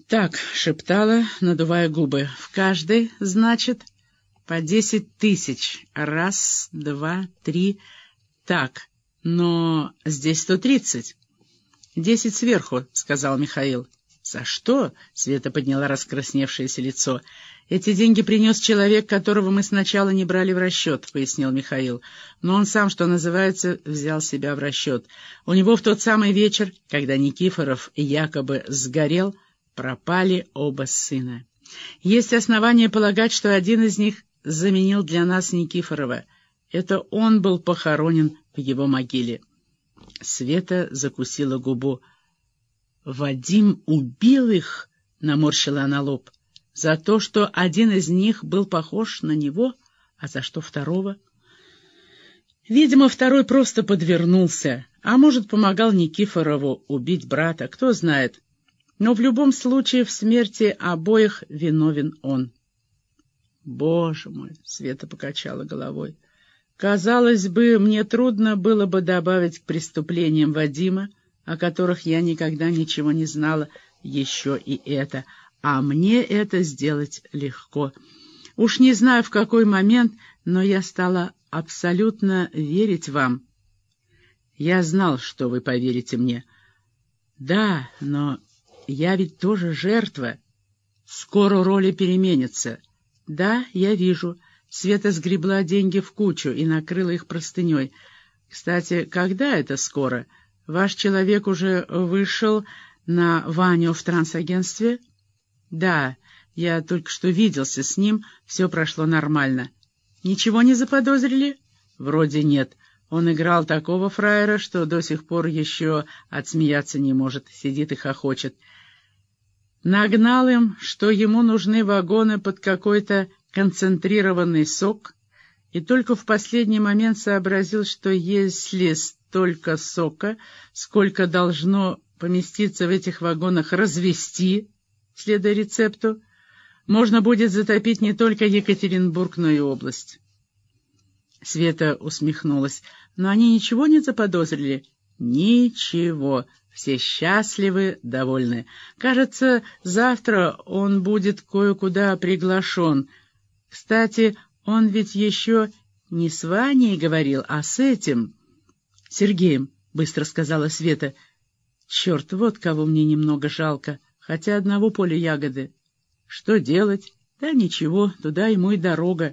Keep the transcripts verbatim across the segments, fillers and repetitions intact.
Так, шептала, надувая губы. В каждой, значит, по десять тысяч. Раз, два, три. Так, но здесь сто тридцать. Десять сверху, сказал Михаил. За что? Света подняла раскрасневшееся лицо. Эти деньги принес человек, которого мы сначала не брали в расчет, пояснил Михаил. Но он сам, что называется, взял себя в расчет. У него в тот самый вечер, когда Никифоров якобы сгорел, пропали оба сына. Есть основания полагать, что один из них заменил для нас Никифорова. Это он был похоронен в его могиле. Света закусила губу. «Вадим убил их?» — наморщила она лоб. «За то, что один из них был похож на него, а за что второго?» «Видимо, второй просто подвернулся, а может, помогал Никифорову убить брата, кто знает. Но в любом случае в смерти обоих виновен он». «Боже мой!» — Света покачала головой. «Казалось бы, мне трудно было бы добавить к преступлениям Вадима, о которых я никогда ничего не знала, еще и это. А мне это сделать легко. Уж не знаю, в какой момент, но я стала абсолютно верить вам. Я знал, что вы поверите мне. Да, но я ведь тоже жертва. Скоро роли переменятся. Да, я вижу». Света сгребла деньги в кучу и накрыла их простыней. «Кстати, когда это скоро? Ваш человек уже вышел на Ваню в трансагентстве?» «Да, я только что виделся с ним, все прошло нормально». «Ничего не заподозрили?» «Вроде нет. Он играл такого фраера, что до сих пор еще отсмеяться не может, сидит и хохочет. Нагнал им, что ему нужны вагоны под какой-то концентрированный сок, и только в последний момент сообразил, что если столько сока, сколько должно поместиться в этих вагонах, развести, следуя рецепту, можно будет затопить не только Екатеринбург, но и область». Света усмехнулась. «Но они ничего не заподозрили?» «Ничего. Все счастливы, довольны. Кажется, завтра он будет кое-куда приглашен. Кстати, он ведь еще не с Ваней говорил, а с этим Сергеем», — быстро сказала Света. «Черт, вот кого мне немного жалко, хотя одного поля ягоды. Что делать? Да ничего, туда ему и дорога».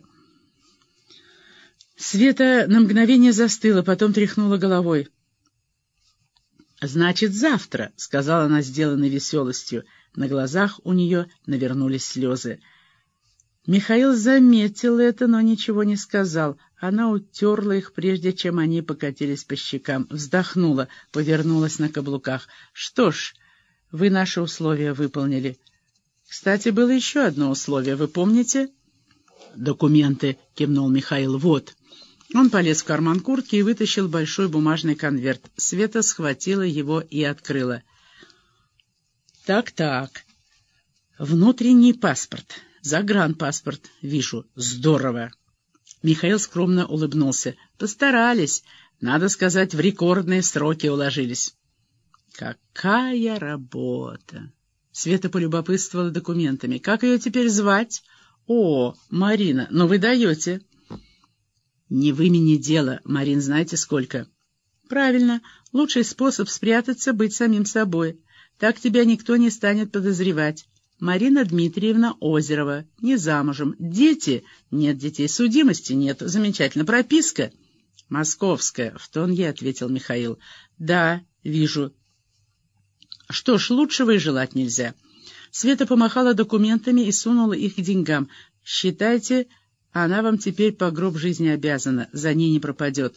Света на мгновение застыла, потом тряхнула головой. «Значит, завтра», — сказала она, сделанной веселостью. На глазах у нее навернулись слезы. Михаил заметил это, но ничего не сказал. Она утерла их, прежде чем они покатились по щекам. Вздохнула, повернулась на каблуках. «Что ж, вы наши условия выполнили. Кстати, было еще одно условие, вы помните?» «Документы», — кивнул Михаил, — «вот». Он полез в карман куртки и вытащил большой бумажный конверт. Света схватила его и открыла. «Так-так. Внутренний паспорт. Загранпаспорт. Вижу. Здорово». Михаил скромно улыбнулся. «Постарались. Надо сказать, в рекордные сроки уложились». «Какая работа!» Света полюбопытствовала документами. «Как ее теперь звать?» «О, Марина, ну вы даете». «Не в имени дело, Марин, знаете сколько?» «Правильно. Лучший способ спрятаться — быть самим собой. Так тебя никто не станет подозревать. Марина Дмитриевна Озерова, не замужем. Дети? Нет детей. Судимости нет. Замечательно. Прописка?» «Московская», — в тон ей ответил Михаил. «Да, вижу». «Что ж, лучшего и желать нельзя». Света помахала документами и сунула их к деньгам. «Считайте, она вам теперь по гроб жизни обязана, за ней не пропадет».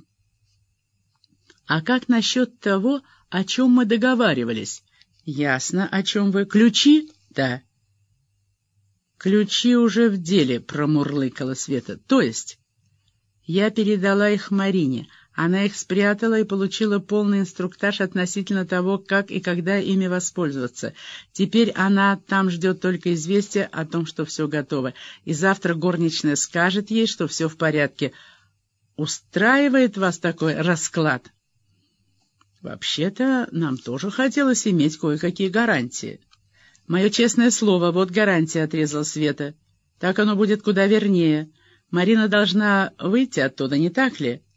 «А как насчет того, о чем мы договаривались?» «Ясно, о чем вы. Ключи?» «Да». «Ключи уже в деле», — промурлыкала Света. «То есть?» «Я передала их Марине. Она их спрятала и получила полный инструктаж относительно того, как и когда ими воспользоваться. Теперь она там ждет только известия о том, что все готово. И завтра горничная скажет ей, что все в порядке. Устраивает вас такой расклад?» «Вообще-то нам тоже хотелось иметь кое-какие гарантии». «Мое честное слово, вот гарантия», — отрезал Света. «Так оно будет куда вернее. Марина должна выйти оттуда, не так ли?»